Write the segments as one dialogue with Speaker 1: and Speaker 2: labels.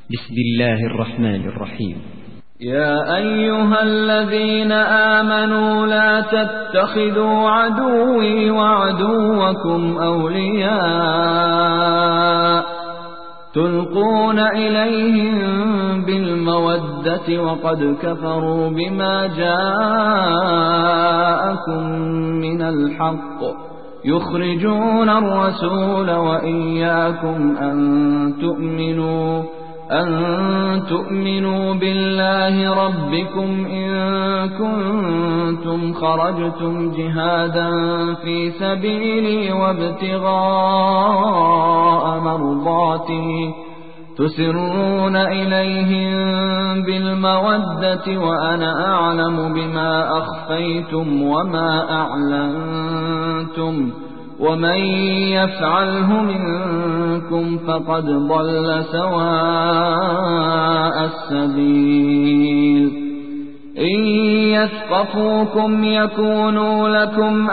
Speaker 1: بسم الله الرحمن الرحيم.
Speaker 2: يا أيها الذين آمنوا لا تتخذوا عدوي وعدوكم أولياء تلقون إليهم بالمودة وقد كفروا بما جاءكم من الحق يخرجون الرسول وإياكم أن تؤمنوا بالله ربكم إن كنتم خرجتم جهادا في سبيلي وابتغاء مرضاتي تسرون إليهم بالمودة وأنا أعلم بما أخفيتم وما أعلنتم ومن يفعله منكم فقد ضل سواء السبيل إن يثقفوكم يكونوا لكم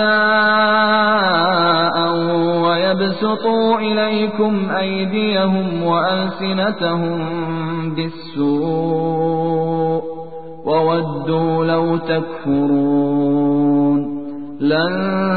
Speaker 2: أعداء ويبسطوا إليكم أيديهم وألسنتهم بالسوء وودوا لو تكفرون لن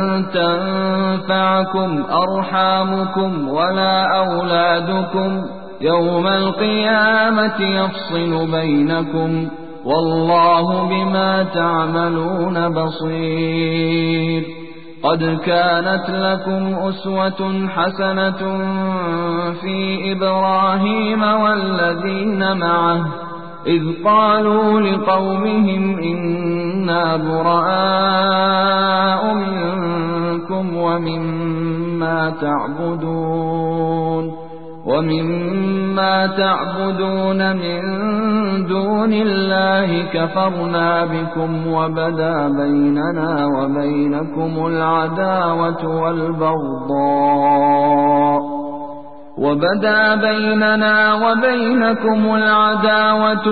Speaker 2: تنفعكم أرحامكم ولا أولادكم يوم القيامة يفصل بينكم والله بما تعملون بصير. قد كانت لكم أسوة حسنة في إبراهيم والذين معه إذ قالوا لقومهم إنا براء منكم ومما تعبدون من دون الله كفرنا بكم وبدا بيننا وبينكم العداوة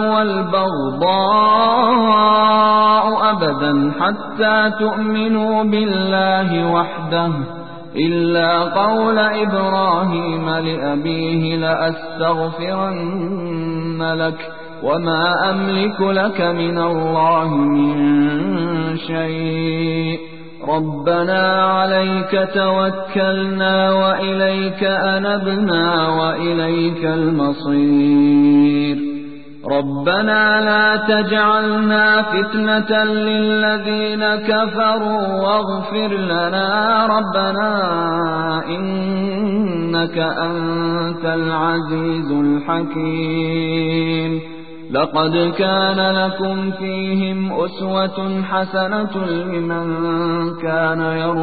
Speaker 2: والبغضاء أبدا حتى تؤمنوا بالله وحده إلا قول إبراهيم لأبيه لأستغفرن لك وما أملك لك من الله من شيء ربنا عليك توكلنا وإليك أنبنا وإليك المصير ربنا لا تجعلنا فتنة للذين كفروا واغفر لنا ربنا إنك أنت العزيز الحكيم. لقد كان لكم فيهم أسوة حسنة لمن كان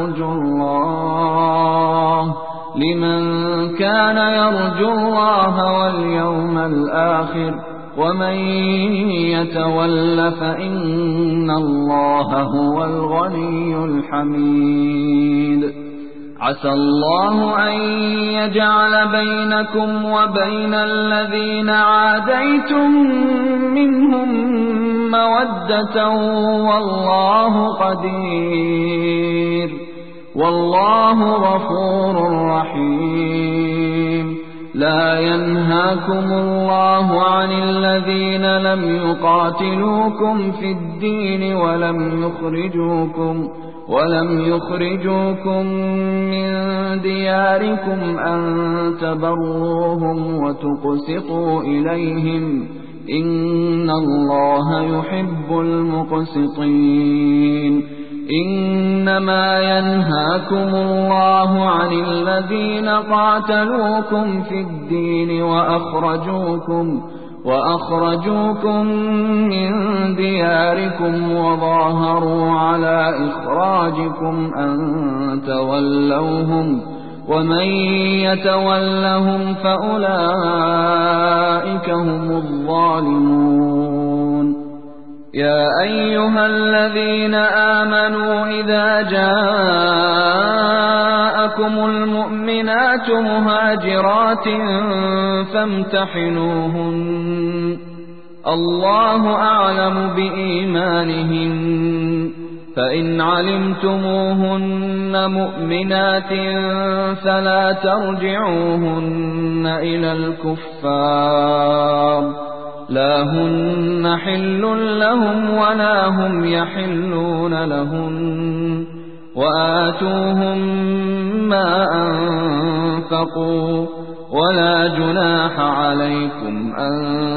Speaker 2: يرجو الله واليوم الآخر ومن يتول فإن الله هو الغني الحميد. عسى الله أن يجعل بينكم وبين الذين عاديتم منهم مودة والله قدير والله غفور رحيم. لا ينهاكم الله عن الذين لم يقاتلوكم في الدين ولم يخرجوكم من دياركم أن تبروهم وتقسطوا إليهم إن الله يحب المقسطين. إنما ينهاكم الله عن الذين قاتلوكم في الدين وأخرجوكم من دياركم وظاهروا على إخراجكم أن تولوهم ومن يتولهم فأولئك هم الظالمون. يا أيها الذين آمنوا إذا جاءكم المؤمنات مهاجرات فامتحنوهن الله أعلم بإيمانهن فإن علمتموهن مؤمنات فلا ترجعوهن إلى الكفار لا هن حل لهم ولا هم يحلون لهن وآتوهم ما أنفقوا ولا جناح عليكم أن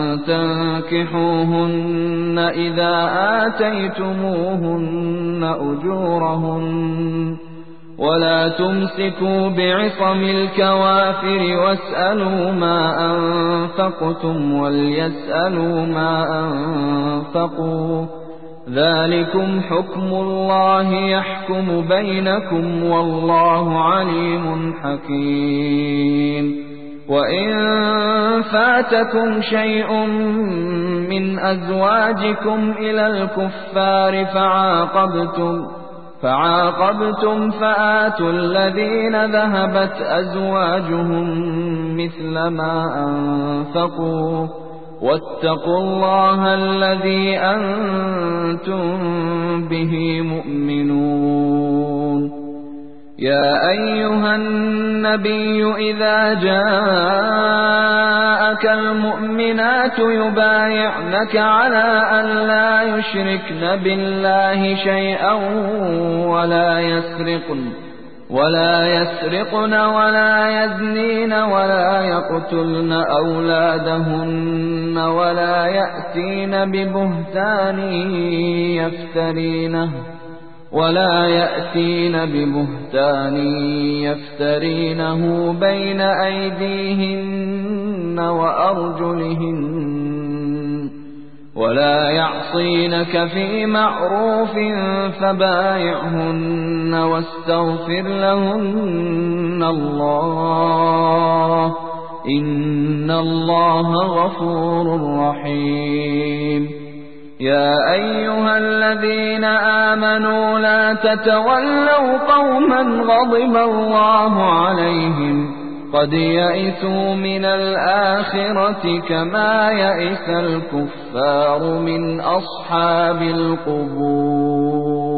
Speaker 2: تنكحوهن إذا آتيتموهن أجورهن ولا تمسكوا بعصم الكوافر واسألوا ما أنفقتم وليسألوا ما أنفقوا ذلكم حكم الله يحكم بينكم والله عليم حكيم وإن فاتكم شيء من أزواجكم إلى الكفار فعاقبتم فآتوا الذين ذهبت أزواجهم مثل ما أنفقوا واتقوا الله الذي أنتم به مؤمنون يا أيها النبي إذا جاءك المؤمنات يبايعنك على أن لا يشركن بالله شيئا ولا يسرقن ولا يزنين ولا يقتلن أولادهن ولا يأتين ببهتان يفترينه بين أيديهن وأرجلهن ولا يعصينك في معروف فبايعهن واستغفر لهن الله إن الله غفور رحيم يا أيها الذين آمنوا لا تتولوا قوما غضب الله عليهم قد يئسوا من الآخرة كما يئس الكفار من أصحاب القبور